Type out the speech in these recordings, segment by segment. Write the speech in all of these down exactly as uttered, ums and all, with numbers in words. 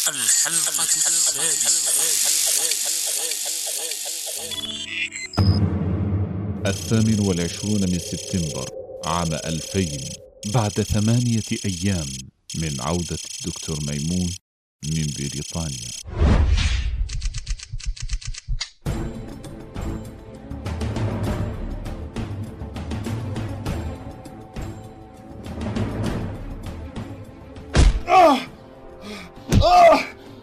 الحلقة السادسة. الثامن والعشرون من سبتمبر عام ألفين، بعد ثمانية أيام من عودة الدكتور ميمون من بريطانيا. آه آه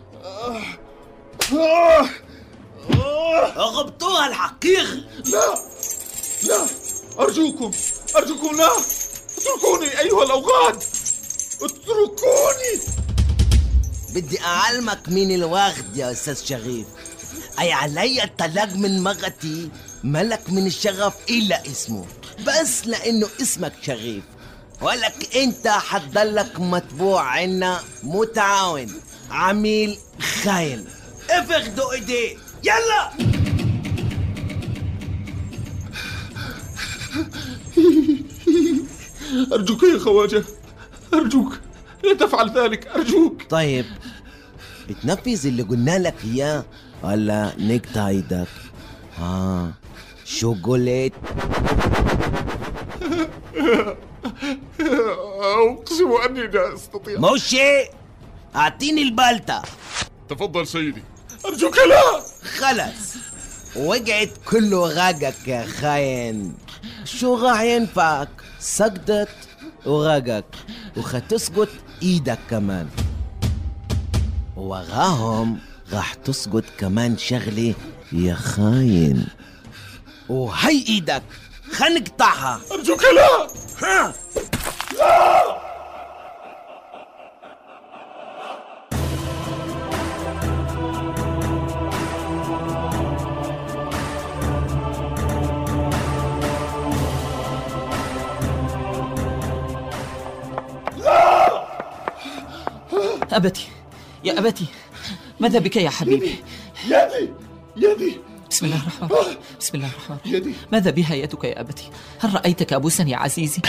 آه آه غبطوها الحقيقة. لا لا، أرجوكم أرجوكم لا، اتركوني أيها الأوغاد، اتركوني. بدي أعلمك مين الواخد يا أستاذ شريف. أي علي الطلاق من مرتي، ملك من الشرف إلا اسمه، بس لأنه اسمك شريف، ولك أنت حتضلك متبوع عنا متعاون عميل خاين. افخدوا ايديه يلا. أرجوك يا خواجة، أرجوك لا تفعل ذلك، أرجوك. طيب بتنفذ اللي قلنا لك إياه ولا نقطع ايدك؟ ها شو قلت؟ أقسم أني لا أستطيع. موشي أعطيني البالتة. تفضل سيدي. أرجوك لا. خلص وقعت كل وغاقك يا خاين. شو راح ينفعك؟ سقطت وغاقك وختسقط ايدك كمان، وراهم راح تسقط كمان شغلي يا خاين. وهي ايدك خنقطعها. أرجوك لا. ها لا. أبتي يا أبتي، ماذا بك يا حبيبي؟ يدي يدي. بسم الله الرحمن الرحيم. بسم الله الرحمن الرحيم. يدي. ماذا بها يدك يا أبتي؟ هل رأيت كابوسا يا عزيزي؟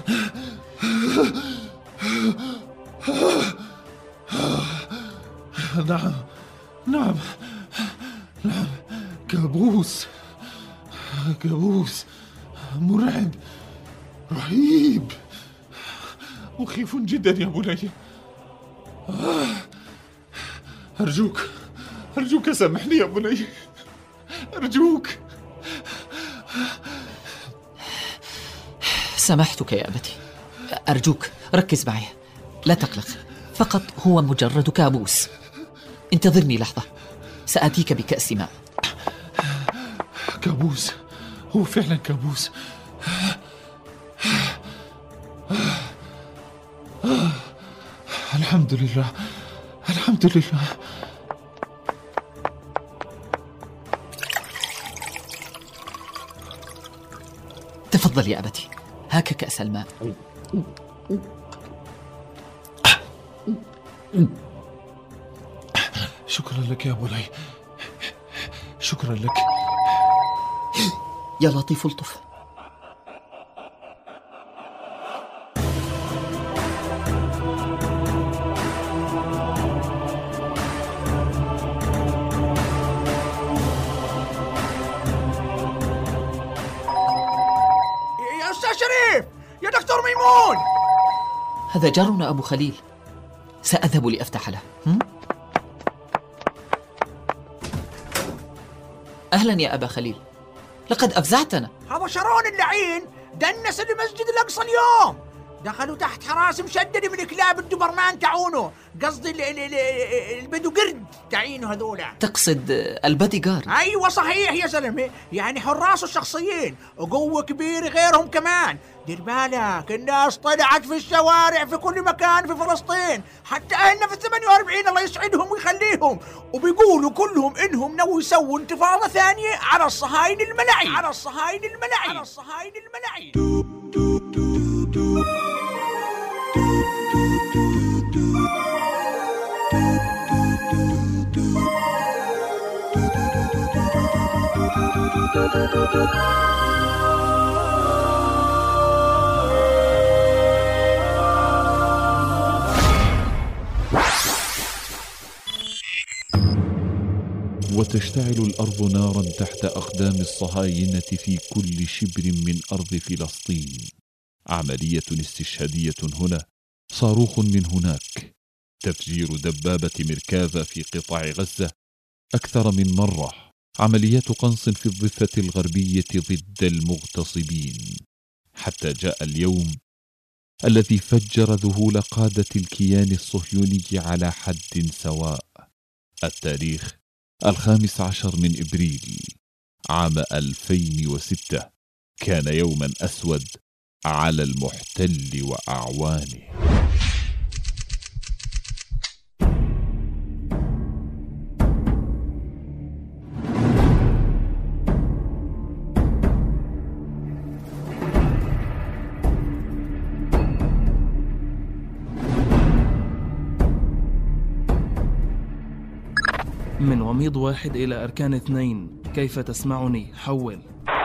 نعم نعم نعم، كابوس كابوس مرعب رهيب مخيف جدا يا بني. أرجوك أرجوك سامحني يا بني، أرجوك. سامحتك يا أبتي، أرجوك ركز معي، لا تقلق، فقط هو مجرد كابوس. انتظرني لحظة، سآتيك بكأس ماء. كابوس، هو فعلا كابوس. الحمد لله الحمد لله. تفضل يا أبتي، هاك كأس الماء. شكرا لك يا بني، شكرا لك. يا لطيف الطف. يا أستاذ شريف، يا دكتور ميمون. هذا جارنا أبو خليل، سأذهب لأفتح له. هم؟ أهلا يا أبا خليل، لقد أفزعتنا. هذا شرون اللعين دنس المسجد الأقصى اليوم، دخلوا تحت حراس مشدد من كلاب الدبرمان تعونه، قصدي ال- ال- ال- البدو قرد تعينه هذولا. تقصد البادي جارد؟ أيوة صحيح يا زلمة، يعني حراسه الشخصيين وقوة كبيرة غيرهم كمان. دير بالك، الناس طلعت في الشوارع في كل مكان في فلسطين، حتى أهلنا في الثمانية وأربعين الله يسعدهم ويخليهم، وبيقولوا كلهم إنهم ناوي يسووا انتفاضة ثانية على الصهاينة الملعين، على الصهاينة الملعين، على الصهاينة الملعين. وتشتعل الأرض نارا تحت أقدام الصهاينة في كل شبر من أرض فلسطين. عملية استشهادية هنا، صاروخ من هناك، تفجير دبابة ميركافا في قطاع غزة أكثر من مرة، عمليات قنص في الضفة الغربية ضد المغتصبين، حتى جاء اليوم الذي فجر ذهول قادة الكيان الصهيوني على حد سواء. التاريخ الخامس عشر من إبريل عام ألفين وستة كان يوما أسود على المحتل وأعوانه. من وميض واحد إلى أركان اثنين، كيف تسمعني؟ حول.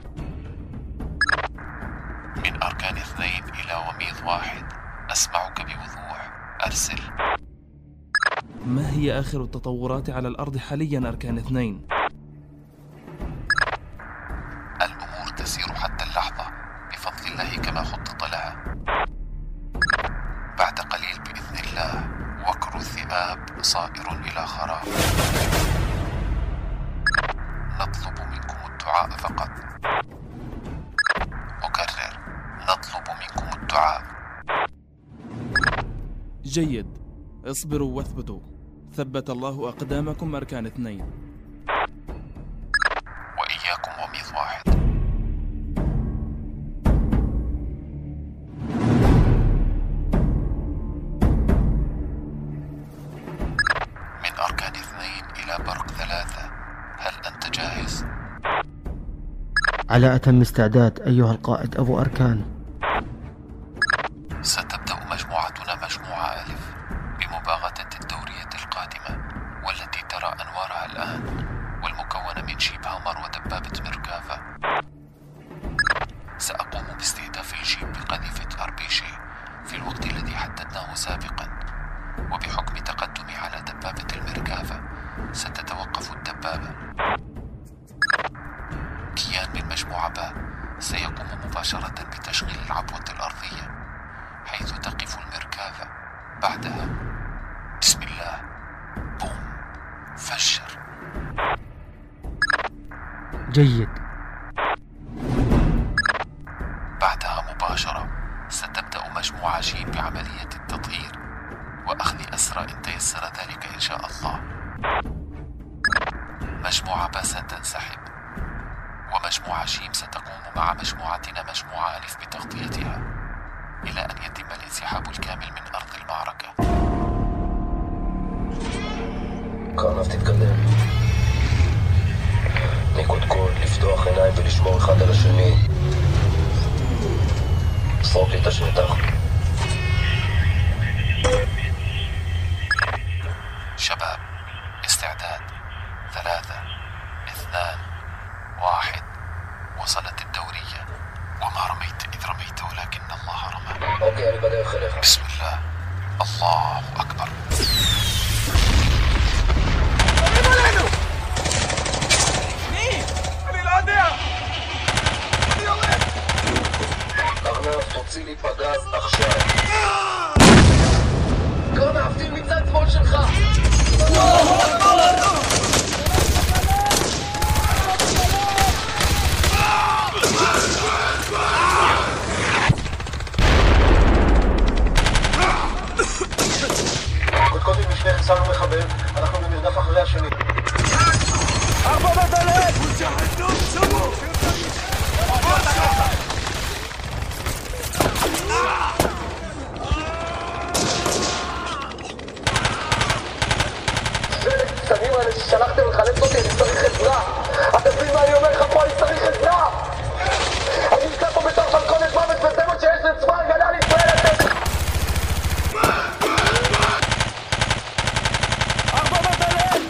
من أركان اثنين إلى وميض واحد، أسمعك بوضوح، أرسل. ما هي آخر التطورات على الأرض حاليا أركان اثنين؟ الأمور تسير حتى اللحظة بفضل الله كما خطط لها. بعد قليل بإذن الله وكر الذئاب صائر إلى خراب. نطلب منكم الدعاء فقط. أكرر، نطلب منكم الدعاء. جيد، اصبروا واثبتوا، ثبت الله أقدامكم أركان اثنين. وإياكم وميض واحد. من أركان اثنين إلى برق ثلاثة، هل أنت جاهز؟ على أتم استعداد أيها القائد أبو أركان. ستبدأ مجموعتنا مجموعة ألف بمباغتة الدورية القادمة، والتي ترى أنوارها الآن، والمكونة من جيب هامر ودبابة ميركافا. سأقوم باستهداف الجيب بقذيفة أربيشي في الوقت الذي حددناه سابقا، وبحكم تقدمي على دبابة الميركافا ستتوقف الدبابة. كيان من مجموعة با سيقوم مباشرة بتشغيل العبوة الأرضية حيث تقف الميركافا. بعدها بسم الله، بوم، فجر. جيد. بعدها مباشرة ستبدأ مجموعة جيم بعملية التطهير وأخذ أسرى إن تيسر ذلك إن شاء الله. مجموعة با ستنسحب، ومجموعة جيم ستقوم مع مجموعتنا مجموعة ألف بتغطيتها إلى أن يتم الانسحاب الكامل من أرض المعركة. كرنف تتكلم. نيكود كود לפתוח עיניים ולשמור אחד על השני. דפוק לי את השטח. شباب، استعداد. ثلاثة، اثنان، واحد. وصلت الدورية، وما رميت إذ رميت ولكن الله رمى. أوكي، أنا بدأ أخليك. بسم الله، الله أكبر. קרנף, תוציא לי פגז עכשיו. קרנף, טיל מצד שמאל שלך. קודקודים לפני חיסלנו מחבל, אנחנו במרדף אחרי השני. ארבע מדלת! מג'חדון, שבו! שמים האלה ששלחתם לחלץ אותי, אני צריך עזרה. אתה מבין מה אני אומר לך פה? אני צריך עזרה! אני נמצא פה בתור מלכודת מוות וזה מה שיש לצבא ההגנה לישראל. ארבע מדלת!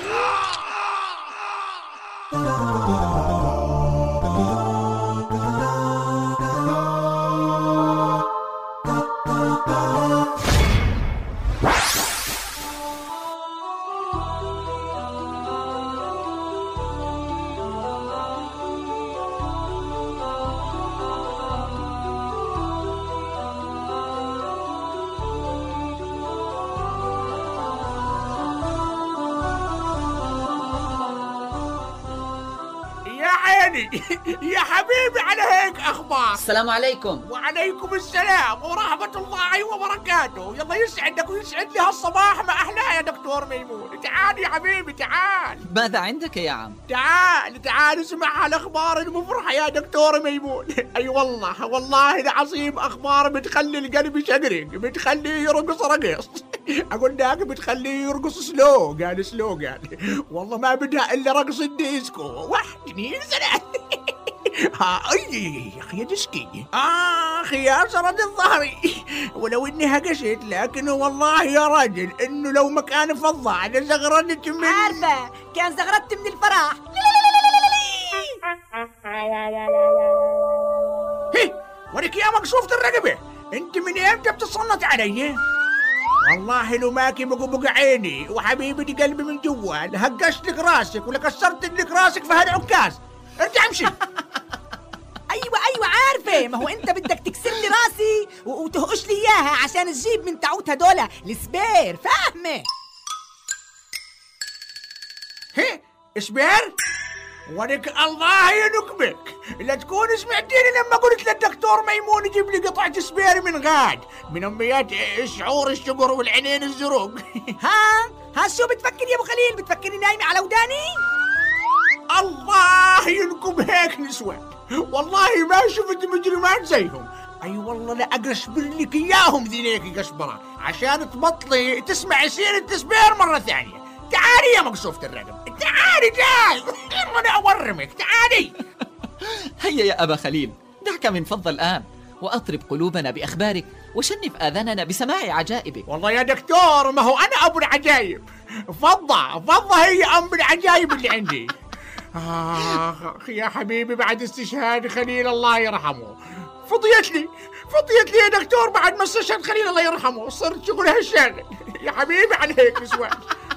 ثاني. يا حبيبي على هيك أخبار. السلام عليكم. وعليكم السلام ورحمة الله وبركاته. يلا يسعدك ويسعد لي هالصباح ما أحلاه يا دكتور ميمون. تعال يا حبيبي تعال. ماذا عندك يا عم؟ تعال تعال اسمع هالأخبار المفرحة يا دكتور ميمون. أي والله والله العظيم أخبار بتخلي القلب يشقرق، بتخليه يرقص رقص. أقول لك بتخليه يرقص سلو. قال سلو قال والله ما بدها إلا رقص الديسكو. واحد اثنين ثلاثة. ها اي يا اخي ديسكي. اخ يا سرد الظهري. ولو اني هقشت لكن والله يا راجل انه لو مكان فضة انا زغردت من عارفة كان زغردت من الفرح. هي ولك يا مقصوفة الرقبة انت من امتى بتصنت علي؟ والله لو ماكي بقبق عيني وحبيبتي قلبي من جوال هقشت لك راسك ولا كسرت لك راسك في هالعكاز. ارجع امشي. ايوه ايوه عارفه، ما هو انت بدك تكسر لي راسي وتهقش لي اياها عشان تجيب من تعوت هدول السبير، فاهمه؟ هي سبير؟ ولك الله ينكبك لا تكون سمعتيني لما قلت للدكتور ميمون يجيب لي قطعة سبير من غاد من اميات شعور الشقر والعينين الزرق. ها ها شو بتفكر يا ابو خليل؟ بتفكرني نايمه على وداني؟ الله ينكب هيك نسوان، والله ما شفت مجرمات زيهم. اي أيوة والله لا اقشبر لك اياهم ذينيك قشبره عشان تبطلي تسمعي سيرة سبير مرة ثانية. تعالي يا مقصوفة الرقم، تعالي تعالي انا اورمك، تعالي. هيا يا أبا خليل دعك من فض الآن وأطرب قلوبنا بأخبارك وشنف آذاننا بسماع عجائبك. والله يا دكتور ما هو أنا أبو العجائب. فضة فضة هي أم العجائب اللي عندي. آخ يا حبيبي بعد استشهاد خليل الله يرحمه فضيت لي فضيت لي يا دكتور بعد ما استشهد خليل الله يرحمه صرت شغل هالشاغل يا حبيبي على هيك نسوان.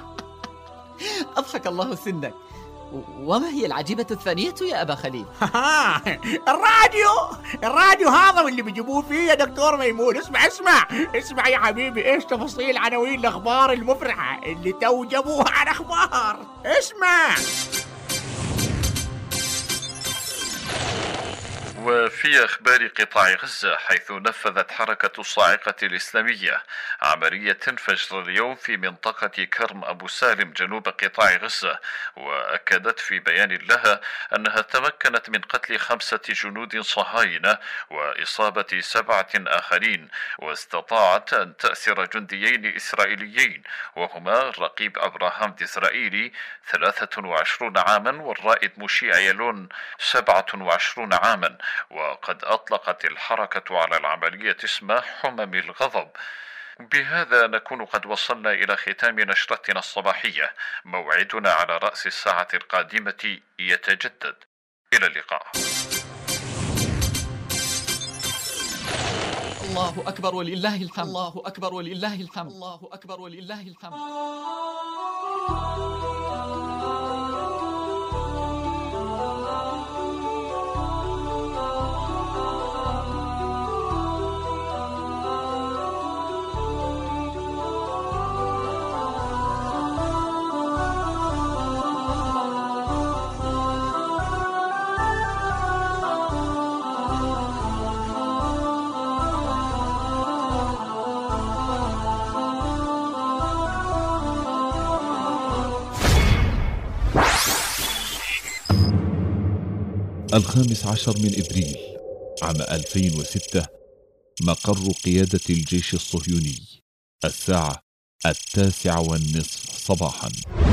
أضحك الله سنك. وما هي العجيبة الثانية يا أبا خليل؟ الراديو الراديو هذا واللي بيجيبوه فيه يا دكتور ميمون. اسمع اسمع اسمع يا حبيبي ايش تفاصيل عناوين الأخبار المفرحة اللي تو جابوها عن أخبار. اسمع. وفي أخبار قطاع غزة، حيث نفذت حركة الصاعقة الإسلامية عملية فجر اليوم في منطقة كرم أبو سالم جنوب قطاع غزة، وأكدت في بيان لها أنها تمكنت من قتل خمسة جنود صهاينة وإصابة سبعة آخرين، واستطاعت أن تأسر جنديين إسرائيليين وهما الرقيب أبراهام الإسرائيلي ثلاثة وعشرين عاما والرائد موشي أيلون سبعة وعشرين عاما. وقد أطلقت الحركة على العملية اسم حمم الغضب. بهذا نكون قد وصلنا إلى ختام نشرتنا الصباحية. موعدنا على رأس الساعة القادمة يتجدد. إلى اللقاء. الله أكبر ولله الحمد. الله أكبر ولله الحمد. الله أكبر ولله الحمد. الخامس عشر من إبريل عام ألفين وستة، مقر قيادة الجيش الصهيوني، الساعة التاسعة والنصف صباحا.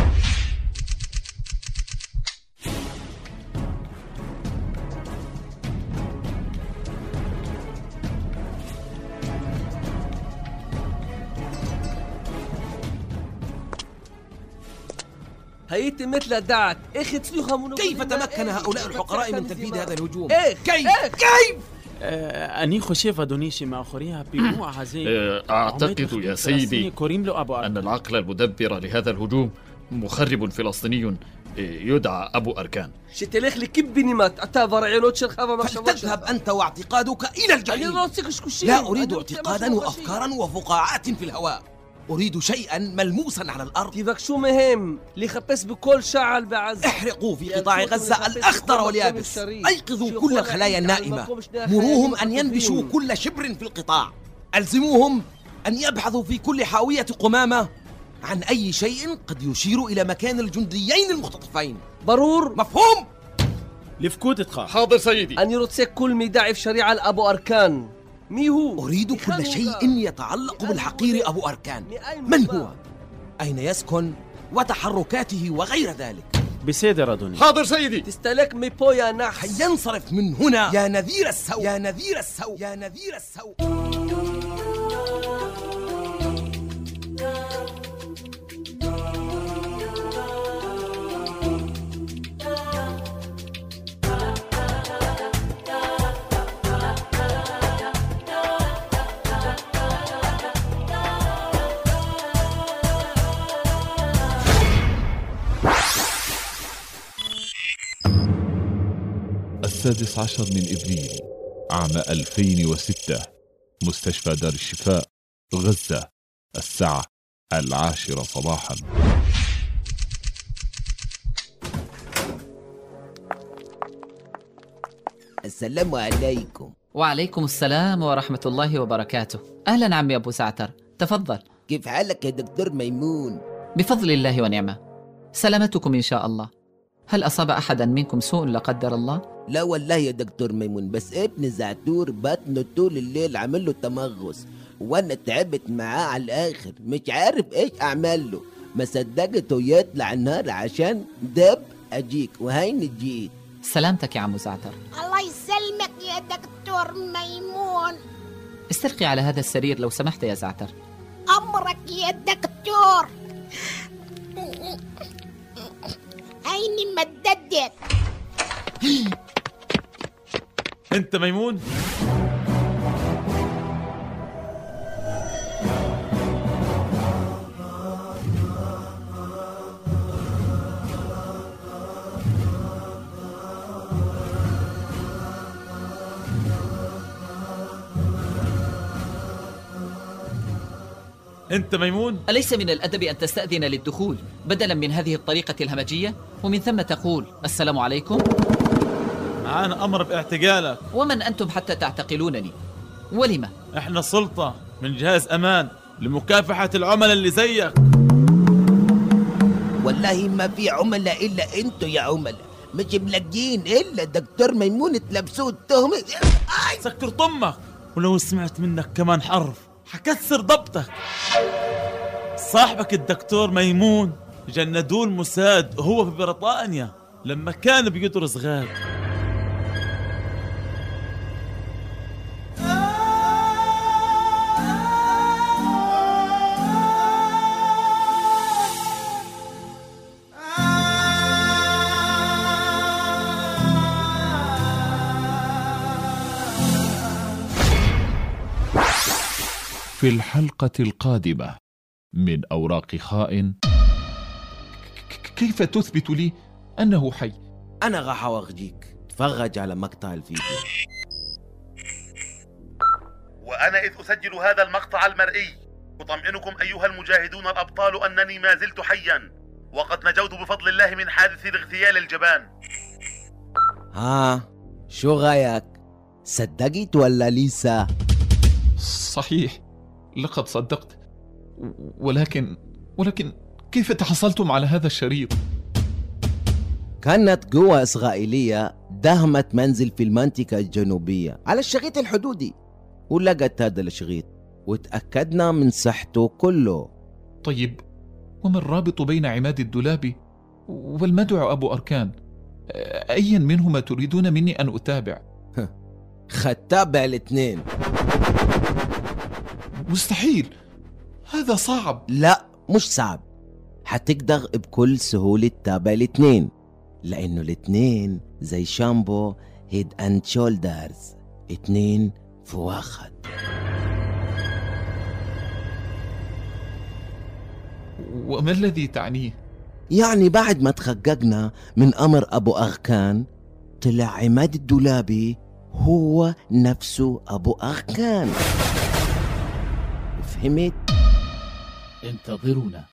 هيتم مثل دعك اخذ سلوخهم. كيف تمكن هؤلاء الحقراء من تنفيذ هذا الهجوم؟ إيه كيف؟ إيه كيف؟ أني خشيف أدونيشي مع أخريها بمو عزيز. أعتقد يا سيدي أن العقل المدبر لهذا الهجوم مخرب فلسطيني يدعى أبو أركان. شتلخ لي كبني مات أتابر عينوت شرخافة ما فلتذهب أنت واعتقادك إلى الجحيم. لا أريد اعتقادا وأفكارا وفقاعات في الهواء. أريد شيئا ملموسا على الأرض. كيفك شو مهم؟ اللي خبص بكل شعل بعز. احرقوا في قطاع غزة الأخضر واليابس، أيقظوا كل الخلايا النائمة، مروهم أن ينبشوا كل شبر في القطاع، ألزموهم أن يبحثوا في كل حاوية قمامة عن أي شيء قد يشير إلى مكان الجنديين المختطفين. ضرور. مفهوم؟ لفكوت تخاف. حاضر سيدي. أن يرتسك كل ميداعي في شريعة أبو أركان. مي هو؟ أريد كل شيء يتعلق بالحقير أبو أركان. من هو؟ أين يسكن؟ وتحركاته وغير ذلك. بسيدر أدوني. حاضر سيدي. تستلك مي بو يا نحس. ينصرف من هنا يا نذير السوء، يا نذير السوء، يا نذير السوء. السادس عشر من إبريل عام ألفين وستة، مستشفى دار الشفاء، غزة، الساعة العاشرة صباحا. السلام عليكم. وعليكم السلام ورحمة الله وبركاته. أهلا عمي أبو زعتر، تفضل. كيف حالك يا دكتور ميمون؟ بفضل الله ونعمة. سلامتكم إن شاء الله. هل أصاب أحدا منكم سوء لا قدر الله؟ لا والله يا دكتور ميمون، بس ابن زعتور بطنه طول الليل عامل له تمغص، وانا تعبت معاه على الاخر، مش عارف ايش اعمل له. ما صدقته يطلع النهار عشان دب اجيك، وهين جيت. سلامتك يا عمو زعتر. الله يسلمك يا دكتور ميمون. استلقي على هذا السرير لو سمحت يا زعتر. أمرك يا دكتور. عيني مددت. أنت ميمون؟ أنت ميمون؟ أليس من الأدب أن تستأذن للدخول بدلا من هذه الطريقة الهمجية، ومن ثم تقول السلام عليكم؟ معانا أمر باعتقالك. ومن أنتم حتى تعتقلونني؟ ولما؟ إحنا سلطة من جهاز أمان لمكافحة العملاء اللي زيك. والله ما في عملاء إلا أنتوا يا عملاء، مش ملاقيين إلا دكتور ميمون تلبسوه التهمة. سكر طمك، ولو سمعت منك كمان حرف حكسر ضبطك. صاحبك الدكتور ميمون جندوه الموساد وهو في بريطانيا لما كان بيدرس غاب. في الحلقة القادمة من أوراق خائن. كيف تثبت لي أنه حي؟ أنا راح أورجيك، تفرج على مقطع الفيديو. وأنا إذ أسجل هذا المقطع المرئي أطمئنكم أيها المجاهدون الأبطال أنني ما زلت حيا، وقد نجوت بفضل الله من حادث الاغتيال الجبان. ها شو غايك؟ صدقت ولا لسه؟ صحيح، لقد صدقت، ولكن ولكن كيف تحصلتم على هذا الشريط؟ كانت قوة إسرائيلية دهمت منزل في المنطقة الجنوبية على الشريط الحدودي، ولقت هذا الشريط وتأكدنا من صحته كله. طيب، وما الرابط بين عماد الدولابي والمدعو أبو أركان؟ أيا منهما تريدون مني أن أتابع؟ ختابع الاثنين. مستحيل، هذا صعب. لا مش صعب، حتقدر بكل سهولة تتابع الاثنين، لأنه الاثنين زي شامبو هيد اند شولدرز، اثنين في واحد. وما الذي تعنيه؟ يعني بعد ما تحققنا من أمر أبو أركان، طلع عماد الدولابي هو نفسه أبو أركان. فهمت؟ انتظرونا.